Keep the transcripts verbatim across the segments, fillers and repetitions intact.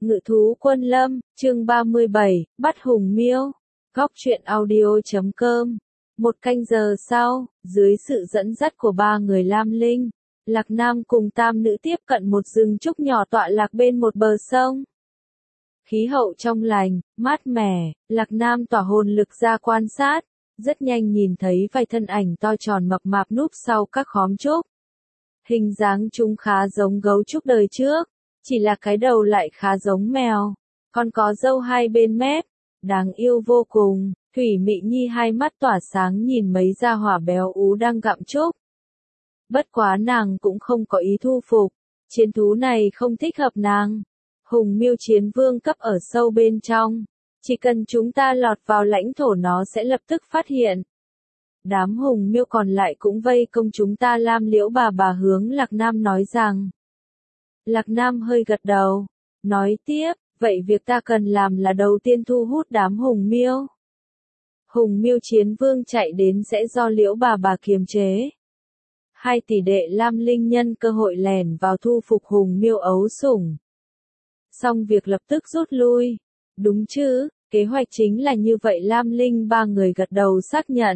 Ngự thú quân lâm, chương ba mươi bảy, bắt hùng miêu. Góc truyện audio chấm com. Một canh giờ sau, dưới sự dẫn dắt của ba người Lam Linh, Lạc Nam cùng tam nữ tiếp cận một rừng trúc nhỏ tọa lạc bên một bờ sông. Khí hậu trong lành, mát mẻ, Lạc Nam tỏa hồn lực ra quan sát, rất nhanh nhìn thấy vài thân ảnh to tròn mập mạp núp sau các khóm trúc. Hình dáng chúng khá giống gấu trúc đời trước, chỉ là cái đầu lại khá giống mèo, còn có râu hai bên mép, đáng yêu vô cùng. Thủy Mị Nhi hai mắt tỏa sáng nhìn mấy gia hỏa béo ú đang gặm trúc. Bất quá nàng cũng không có ý thu phục, chiến thú này không thích hợp nàng. Hùng miêu chiến vương cấp ở sâu bên trong, chỉ cần chúng ta lọt vào lãnh thổ nó sẽ lập tức phát hiện. Đám hùng miêu còn lại cũng vây công chúng ta. Lam Liễu bà bà hướng Lạc Nam nói rằng. Lạc Nam hơi gật đầu, nói tiếp, vậy việc ta cần làm là đầu tiên thu hút đám hùng miêu. Hùng miêu chiến vương chạy đến sẽ do Liễu bà bà kiềm chế. Hai tỷ đệ Lam Linh nhân cơ hội lèn vào thu phục hùng miêu ấu sủng. Xong việc lập tức rút lui. Đúng chứ, kế hoạch chính là như vậy. Lam Linh ba người gật đầu xác nhận.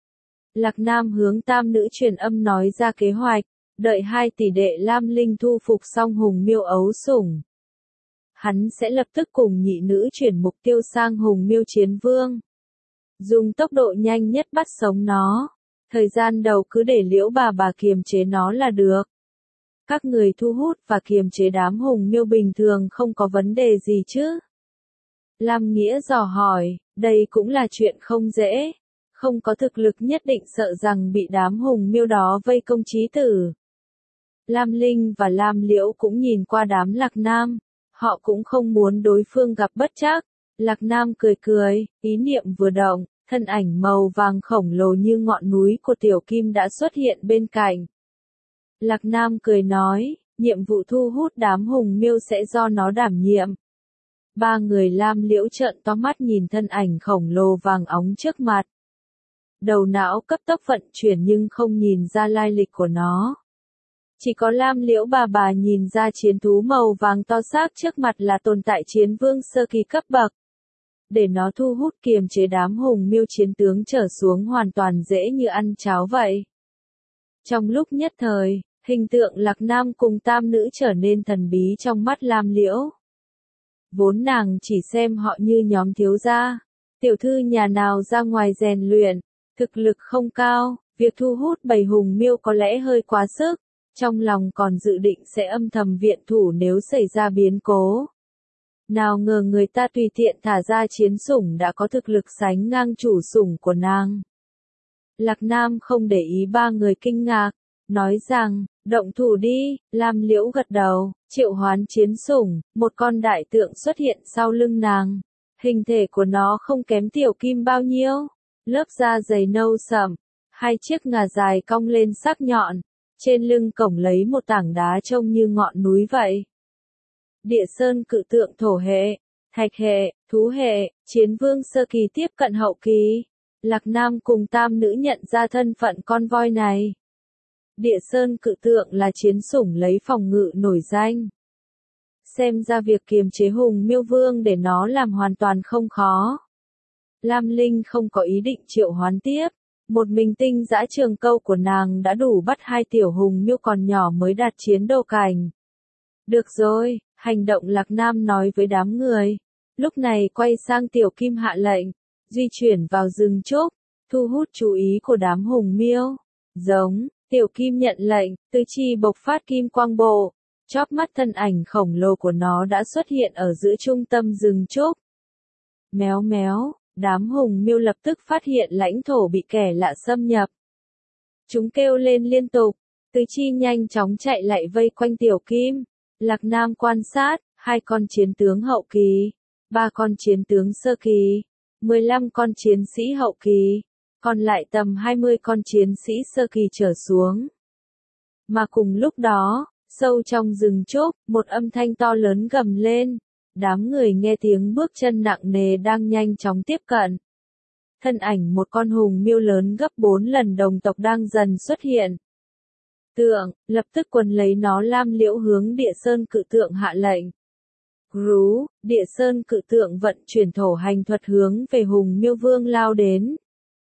Lạc Nam hướng tam nữ truyền âm nói ra kế hoạch, đợi hai tỷ đệ Lam Linh thu phục xong hùng miêu ấu sủng. Hắn sẽ lập tức cùng nhị nữ chuyển mục tiêu sang hùng miêu chiến vương. Dùng tốc độ nhanh nhất bắt sống nó. Thời gian đầu cứ để Liễu bà bà kiềm chế nó là được. Các người thu hút và kiềm chế đám hùng miêu bình thường không có vấn đề gì chứ? Lam Nghĩa dò hỏi, đây cũng là chuyện không dễ. Không có thực lực nhất định sợ rằng bị đám hùng miêu đó vây công chí tử. Lam Linh và Lam Liễu cũng nhìn qua đám Lạc Nam. Họ cũng không muốn đối phương gặp bất trắc. Lạc Nam cười cười, ý niệm vừa động, thân ảnh màu vàng khổng lồ như ngọn núi của Tiểu Kim đã xuất hiện bên cạnh. Lạc Nam cười nói, nhiệm vụ thu hút đám hùng miêu sẽ do nó đảm nhiệm. Ba người Lam Liễu trợn to mắt nhìn thân ảnh khổng lồ vàng óng trước mặt. Đầu não cấp tốc vận chuyển nhưng không nhìn ra lai lịch của nó. Chỉ có Lam Liễu bà bà nhìn ra chiến thú màu vàng to xác trước mặt là tồn tại chiến vương sơ kỳ cấp bậc. Để nó thu hút kiềm chế đám hùng miêu chiến tướng trở xuống hoàn toàn dễ như ăn cháo vậy. Trong lúc nhất thời, hình tượng Lạc Nam cùng tam nữ trở nên thần bí trong mắt Lam Liễu. Vốn nàng chỉ xem họ như nhóm thiếu gia, tiểu thư nhà nào ra ngoài rèn luyện, thực lực không cao, việc thu hút bầy hùng miêu có lẽ hơi quá sức, trong lòng còn dự định sẽ âm thầm viện thủ nếu xảy ra biến cố. Nào ngờ người ta tùy tiện thả ra chiến sủng đã có thực lực sánh ngang chủ sủng của nàng. Lạc Nam không để ý ba người kinh ngạc, nói rằng, động thủ đi. Lam Liễu gật đầu, triệu hoán chiến sủng, một con đại tượng xuất hiện sau lưng nàng. Hình thể của nó không kém Tiểu Kim bao nhiêu, lớp da dày nâu sẫm, hai chiếc ngà dài cong lên sắc nhọn, trên lưng cổng lấy một tảng đá trông như ngọn núi vậy. Địa sơn cự tượng thổ hệ, thạch hệ, thú hệ, chiến vương sơ kỳ tiếp cận hậu kỳ. Lạc Nam cùng tam nữ nhận ra thân phận con voi này. Địa sơn cự tượng là chiến sủng lấy phòng ngự nổi danh. Xem ra việc kiềm chế hùng miêu vương để nó làm hoàn toàn không khó. Lam Linh không có ý định triệu hoán tiếp. Một mình tinh dã trường câu của nàng đã đủ bắt hai tiểu hùng miêu còn nhỏ mới đạt chiến đô cảnh. Được rồi, hành động. Lạc Nam nói với đám người. Lúc này quay sang Tiểu Kim hạ lệnh, di chuyển vào rừng trúc, thu hút chú ý của đám hùng miêu. Giống, Tiểu Kim nhận lệnh, tứ chi bộc phát kim quang bộ, chóp mắt thân ảnh khổng lồ của nó đã xuất hiện ở giữa trung tâm rừng trúc. Méo méo, đám hùng miêu lập tức phát hiện lãnh thổ bị kẻ lạ xâm nhập. Chúng kêu lên liên tục, tứ chi nhanh chóng chạy lại vây quanh Tiểu Kim. Lạc Nam quan sát, hai con chiến tướng hậu kỳ, ba con chiến tướng sơ kỳ, mười lăm con chiến sĩ hậu kỳ, còn lại tầm hai mươi con chiến sĩ sơ kỳ trở xuống. Mà cùng lúc đó, sâu trong rừng trúc, một âm thanh to lớn gầm lên. Đám người nghe tiếng bước chân nặng nề đang nhanh chóng tiếp cận. Thân ảnh một con hùng miêu lớn gấp bốn lần đồng tộc đang dần xuất hiện. Tượng, lập tức quần lấy nó. Lam Liễu hướng địa sơn cự tượng hạ lệnh. Rú, địa sơn cự tượng vận chuyển thổ hành thuật hướng về Hùng Miêu Vương lao đến.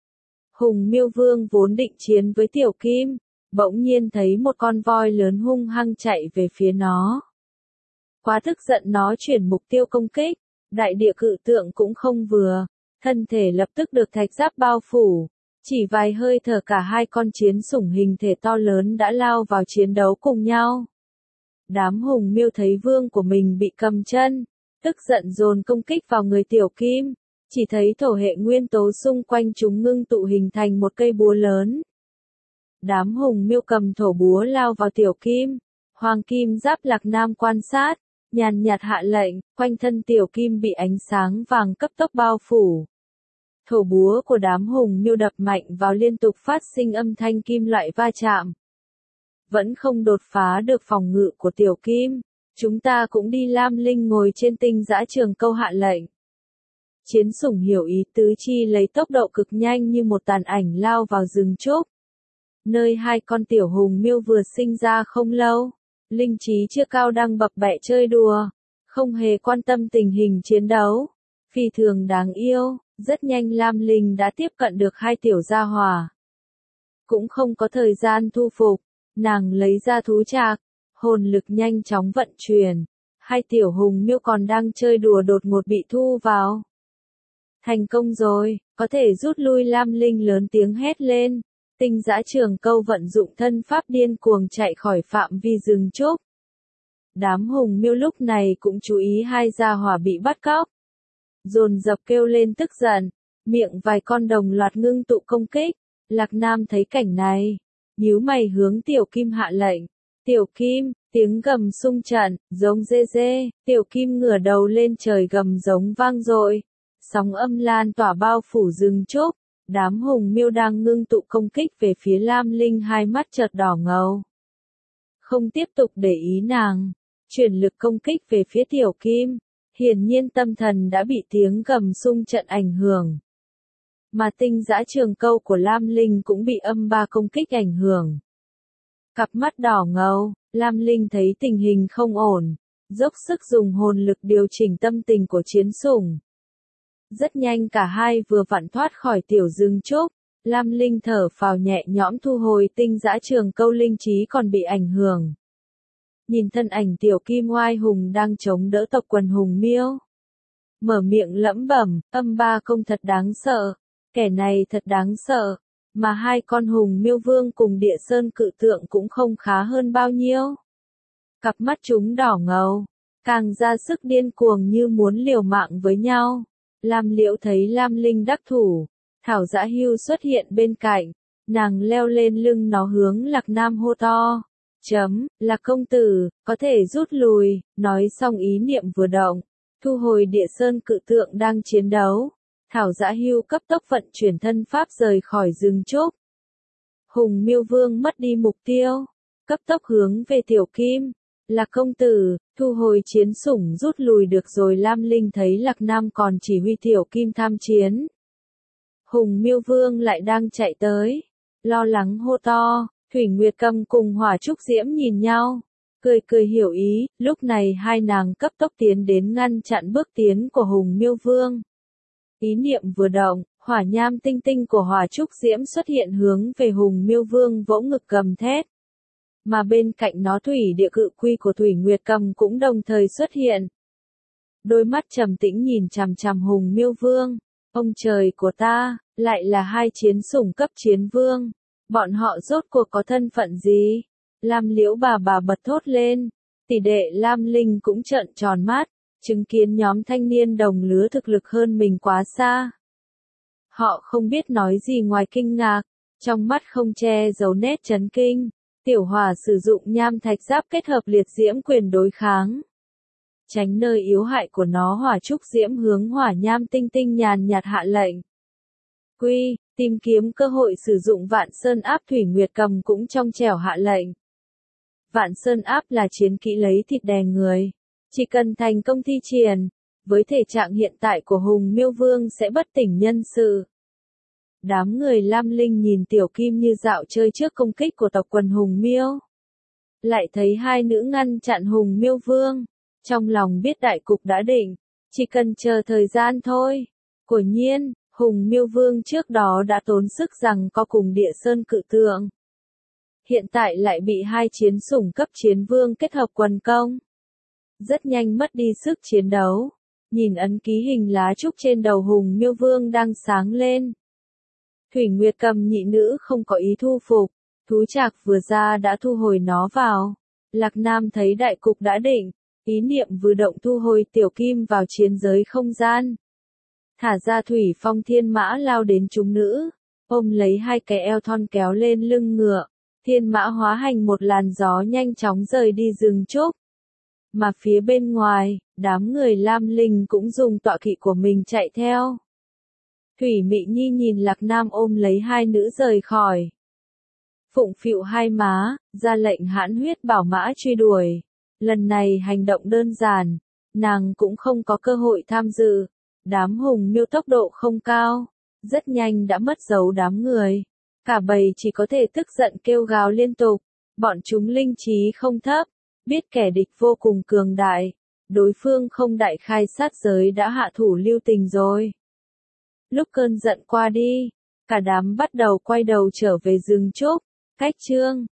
Hùng Miêu Vương vốn định chiến với Tiểu Kim, bỗng nhiên thấy một con voi lớn hung hăng chạy về phía nó. Quá tức giận nó chuyển mục tiêu công kích, đại địa cự tượng cũng không vừa, thân thể lập tức được thạch giáp bao phủ. Chỉ vài hơi thở cả hai con chiến sủng hình thể to lớn đã lao vào chiến đấu cùng nhau. Đám Hùng Miêu thấy vương của mình bị cầm chân, tức giận dồn công kích vào người Tiểu Kim, chỉ thấy thổ hệ nguyên tố xung quanh chúng ngưng tụ hình thành một cây búa lớn. Đám Hùng Miêu cầm thổ búa lao vào Tiểu Kim, Hoàng Kim Giáp Lạc Nam quan sát, nhàn nhạt hạ lệnh, quanh thân Tiểu Kim bị ánh sáng vàng cấp tốc bao phủ. Thổ búa của đám Hùng Miêu đập mạnh vào liên tục phát sinh âm thanh kim loại va chạm. Vẫn không đột phá được phòng ngự của Tiểu Kim, chúng ta cũng đi. Lam Linh ngồi trên tinh dã trường câu hạ lệnh. Chiến sủng hiểu ý tứ chi lấy tốc độ cực nhanh như một tàn ảnh lao vào rừng trúc. Nơi hai con Tiểu Hùng Miêu vừa sinh ra không lâu, linh trí chưa cao đang bập bẹ chơi đùa, không hề quan tâm tình hình chiến đấu. Phi thường đáng yêu, rất nhanh Lam Linh đã tiếp cận được hai tiểu gia hỏa. Cũng không có thời gian thu phục, nàng lấy ra thú trạc, hồn lực nhanh chóng vận chuyển. Hai tiểu Hùng Miêu còn đang chơi đùa đột ngột bị thu vào. Thành công rồi, có thể rút lui. Lam Linh lớn tiếng hét lên. Tinh dã trường câu vận dụng thân pháp điên cuồng chạy khỏi phạm vi rừng trúc. Đám Hùng Miêu lúc này cũng chú ý hai gia hỏa bị bắt cóc. Dồn dập kêu lên tức giận, miệng vài con đồng loạt ngưng tụ công kích. Lạc Nam thấy cảnh này, nhíu mày hướng Tiểu Kim hạ lệnh. Tiểu Kim, tiếng gầm xung trận, giống dê dê, Tiểu Kim ngửa đầu lên trời gầm giống vang dội. Sóng âm lan tỏa bao phủ rừng trúc. Đám Hùng Miêu đang ngưng tụ công kích về phía Lam Linh, hai mắt chợt đỏ ngầu. Không tiếp tục để ý nàng, chuyển lực công kích về phía Tiểu Kim. Hiển nhiên tâm thần đã bị tiếng gầm xung trận ảnh hưởng. Mà tinh dã trường câu của Lam Linh cũng bị âm ba công kích ảnh hưởng. Cặp mắt đỏ ngầu, Lam Linh thấy tình hình không ổn, dốc sức dùng hồn lực điều chỉnh tâm tình của chiến sủng. Rất nhanh cả hai vừa vặn thoát khỏi tiểu rừng trúc, Lam Linh thở phào nhẹ nhõm thu hồi tinh dã trường câu, linh trí còn bị ảnh hưởng. Nhìn thân ảnh Tiểu Kim oai hùng đang chống đỡ tộc quần Hùng Miêu. Mở miệng lẩm bẩm, âm ba công thật đáng sợ, kẻ này thật đáng sợ, mà hai con Hùng Miêu Vương cùng địa sơn cự tượng cũng không khá hơn bao nhiêu. Cặp mắt chúng đỏ ngầu, càng ra sức điên cuồng như muốn liều mạng với nhau. Lam Liễu thấy Lam Linh đắc thủ, Thảo Dã Hưu xuất hiện bên cạnh, nàng leo lên lưng nó hướng Lạc Nam hô to. Chấm, Lạc công tử, có thể rút lui. Nói xong ý niệm vừa động, thu hồi địa sơn cự tượng đang chiến đấu. Thảo Dã Hưu cấp tốc vận chuyển thân pháp rời khỏi rừng trúc. Hùng Miêu Vương mất đi mục tiêu, cấp tốc hướng về Tiểu Kim. Lạc công tử, thu hồi chiến sủng rút lui được rồi. Lam Linh thấy Lạc Nam còn chỉ huy Tiểu Kim tham chiến. Hùng Miêu Vương lại đang chạy tới, lo lắng hô to. Thủy Nguyệt Cầm cùng Hỏa Trúc Diễm nhìn nhau, cười cười hiểu ý. Lúc này hai nàng cấp tốc tiến đến ngăn chặn bước tiến của Hùng Miêu Vương. Ý niệm vừa động, hỏa nham tinh tinh của Hỏa Trúc Diễm xuất hiện hướng về Hùng Miêu Vương vỗ ngực gầm thét. Mà bên cạnh nó thủy địa cự quy của Thủy Nguyệt Cầm cũng đồng thời xuất hiện. Đôi mắt trầm tĩnh nhìn chằm chằm Hùng Miêu Vương. Ông trời của ta, lại là hai chiến sủng cấp chiến vương. Bọn họ rốt cuộc có thân phận gì? Lam Liễu bà bà bật thốt lên. Tỷ đệ Lam Linh cũng trợn tròn mắt, chứng kiến nhóm thanh niên đồng lứa thực lực hơn mình quá xa. Họ không biết nói gì ngoài kinh ngạc, trong mắt không che giấu nét chấn kinh. Tiểu Hỏa sử dụng nham thạch giáp kết hợp liệt diễm quyền đối kháng. Tránh nơi yếu hại của nó. Hỏa Trúc Diễm hướng hỏa nham tinh tinh nhàn nhạt hạ lệnh. Quy, tìm kiếm cơ hội sử dụng Vạn Sơn Áp. Thủy Nguyệt Cầm cũng trong trẻo hạ lệnh. Vạn Sơn Áp là chiến kỹ lấy thịt đè người. Chỉ cần thành công thi triển, với thể trạng hiện tại của Hùng Miêu Vương sẽ bất tỉnh nhân sự. Đám người Lam Linh nhìn Tiểu Kim như dạo chơi trước công kích của tộc quần Hùng Miêu. Lại thấy hai nữ ngăn chặn Hùng Miêu Vương. trong lòng biết đại cục đã định, chỉ cần chờ thời gian thôi. Quả nhiên, Hùng Miêu Vương trước đó đã tốn sức rằng có cùng Địa Sơn cự tượng. Hiện tại lại bị hai chiến sủng cấp chiến vương kết hợp quần công. Rất nhanh mất đi sức chiến đấu. Nhìn ấn ký hình lá trúc trên đầu Hùng Miêu Vương đang sáng lên. Thủy Nguyệt Cầm nhị nữ không có ý thu phục, thú trạc vừa ra đã thu hồi nó vào. Lạc Nam thấy đại cục đã định, ý niệm vừa động thu hồi tiểu kim vào chiến giới không gian. Thả ra thủy phong thiên mã lao đến chúng nữ, ôm lấy hai cái eo thon kéo lên lưng ngựa, thiên mã hóa hành một làn gió nhanh chóng rời đi rừng trúc. Mà phía bên ngoài, đám người Lam Linh cũng dùng tọa kỵ của mình chạy theo. Thủy Mị Nhi nhìn Lạc Nam ôm lấy hai nữ rời khỏi. Phụng phịu hai má, ra lệnh hãn huyết bảo mã truy đuổi. Lần này hành động đơn giản, nàng cũng không có cơ hội tham dự. Đám Hùng Miêu tốc độ không cao, rất nhanh đã mất dấu đám người. Cả bầy chỉ có thể tức giận kêu gào liên tục. Bọn chúng linh trí không thấp, biết kẻ địch vô cùng cường đại. Đối phương không đại khai sát giới đã hạ thủ lưu tình rồi. Lúc cơn giận qua đi, cả đám bắt đầu quay đầu trở về rừng trúc. Cách chương